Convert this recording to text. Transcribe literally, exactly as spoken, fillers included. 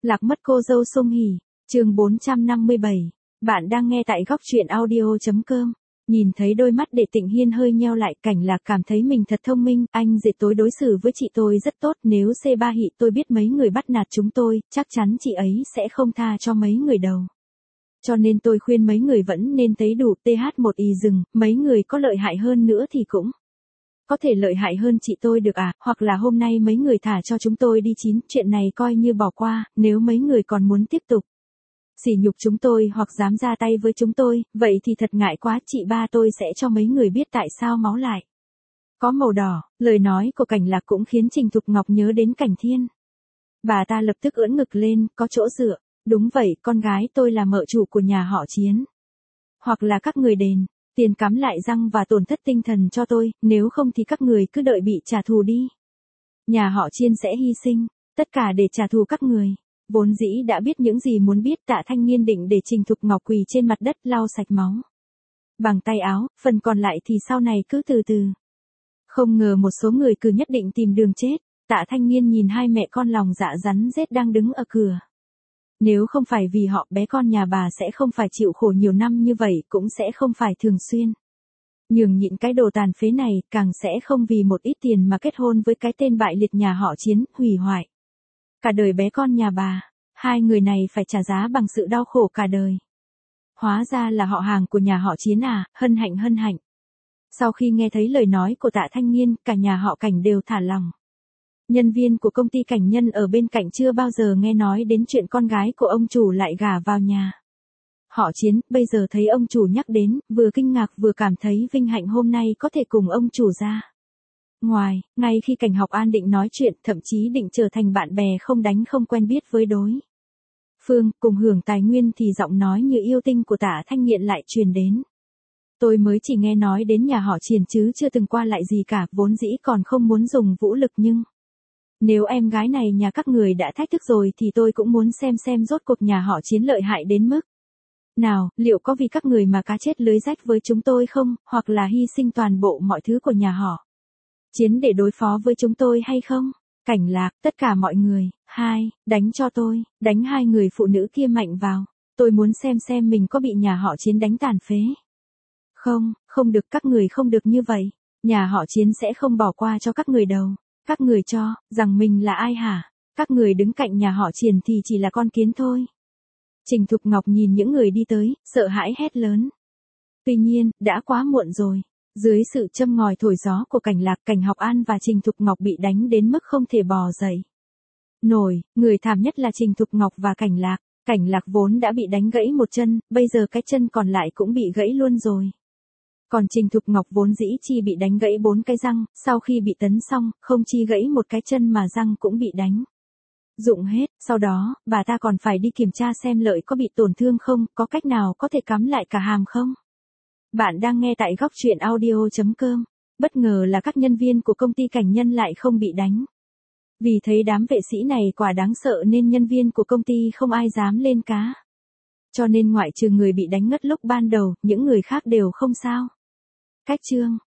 Lạc mất cô dâu Sung Hỉ, chương bốn trăm năm mươi bảy. Bạn đang nghe tại góc truyện audio.com. Nhìn thấy đôi mắt Đệ Tịnh Hiên hơi nheo lại, Cảnh Lạc cảm thấy mình thật thông minh, anh dệt tối đối xử với chị tôi rất tốt, nếu C ba Hị tôi biết mấy người bắt nạt chúng tôi, chắc chắn chị ấy sẽ không tha cho mấy người đâu. Cho nên tôi khuyên mấy người vẫn nên thấy đủ T H một y dừng, mấy người có lợi hại hơn nữa thì cũng có thể lợi hại hơn chị tôi được à, hoặc là hôm nay mấy người thả cho chúng tôi đi chín, chuyện này coi như bỏ qua, nếu mấy người còn muốn tiếp tục sỉ nhục chúng tôi hoặc dám ra tay với chúng tôi, vậy thì thật ngại quá, chị ba tôi sẽ cho mấy người biết tại sao máu lại có màu đỏ. Lời nói của Cảnh Lạc cũng khiến Trình Thục Ngọc nhớ đến Cảnh Thiên. Bà ta lập tức ưỡn ngực lên, có chỗ dựa. Đúng vậy, con gái tôi là mợ chủ của nhà họ Chiến. Hoặc là các người đền tiền cắm lại răng và tổn thất tinh thần cho tôi, nếu không thì các người cứ đợi bị trả thù đi. Nhà họ Chiên sẽ hy sinh tất cả để trả thù các người. Vốn dĩ đã biết những gì muốn biết, Tạ Thanh Nghiên định để Trình Thục Ngọc quỳ trên mặt đất lau sạch máu bằng tay áo, phần còn lại thì sau này cứ từ từ. Không ngờ một số người cứ nhất định tìm đường chết. Tạ Thanh Nghiên nhìn hai mẹ con lòng dạ rắn rết đang đứng ở cửa. Nếu không phải vì họ, bé con nhà bà sẽ không phải chịu khổ nhiều năm như vậy, cũng sẽ không phải thường xuyên nhường nhịn cái đồ tàn phế này, càng sẽ không vì một ít tiền mà kết hôn với cái tên bại liệt nhà họ Chiến, hủy hoại cả đời bé con nhà bà. Hai người này phải trả giá bằng sự đau khổ cả đời. Hóa ra là họ hàng của nhà họ Chiến à, hân hạnh hân hạnh. Sau khi nghe thấy lời nói của Tạ Thanh Nghiên, cả nhà họ Cảnh đều thả lòng. Nhân viên của công ty Cảnh Nhân ở bên cạnh chưa bao giờ nghe nói đến chuyện con gái của ông chủ lại gả vào nhà họ Chiến, bây giờ thấy ông chủ nhắc đến, vừa kinh ngạc vừa cảm thấy vinh hạnh hôm nay có thể cùng ông chủ ra ngoài. Ngay khi Cảnh Học An định nói chuyện, thậm chí định trở thành bạn bè không đánh không quen biết với đối phương, cùng hưởng tài nguyên, thì giọng nói như yêu tinh của Tạ Thanh Nghiện lại truyền đến. Tôi mới chỉ nghe nói đến nhà họ Triền chứ chưa từng qua lại gì cả, vốn dĩ còn không muốn dùng vũ lực, nhưng nếu em gái này nhà các người đã thách thức rồi thì tôi cũng muốn xem xem rốt cuộc nhà họ Chiến lợi hại đến mức nào, liệu có vì các người mà cá chết lưới rách với chúng tôi không, hoặc là hy sinh toàn bộ mọi thứ của nhà họ Chiến để đối phó với chúng tôi hay không? Cảnh Lạc, tất cả mọi người, hai, đánh cho tôi, đánh hai người phụ nữ kia mạnh vào. Tôi muốn xem xem mình có bị nhà họ Chiến đánh tàn phế. Không, không được, các người không được như vậy. Nhà họ Chiến sẽ không bỏ qua cho các người đâu. Các người cho rằng mình là ai hả? Các người đứng cạnh nhà họ Triền thì chỉ là con kiến thôi. Trình Thục Ngọc nhìn những người đi tới, sợ hãi hét lớn. Tuy nhiên, đã quá muộn rồi. Dưới sự châm ngòi thổi gió của Cảnh Lạc, Cảnh Học An và Trình Thục Ngọc bị đánh đến mức không thể bò dậy nổi. Người thảm nhất là Trình Thục Ngọc và Cảnh Lạc. Cảnh Lạc vốn đã bị đánh gãy một chân, bây giờ cái chân còn lại cũng bị gãy luôn rồi. Còn Trình Thục Ngọc vốn dĩ chi bị đánh gãy bốn cái răng, sau khi bị tấn xong, không chi gãy một cái chân mà răng cũng bị đánh rụng hết. Sau đó, bà ta còn phải đi kiểm tra xem lợi có bị tổn thương không, có cách nào có thể cắm lại cả hàm không. Bạn đang nghe tại góc truyện audio.com. Bất ngờ là các nhân viên của công ty Cảnh Nhân lại không bị đánh. Vì thấy đám vệ sĩ này quả đáng sợ nên nhân viên của công ty không ai dám lên cá. Cho nên ngoại trừ người bị đánh ngất lúc ban đầu, những người khác đều không sao. Cách chương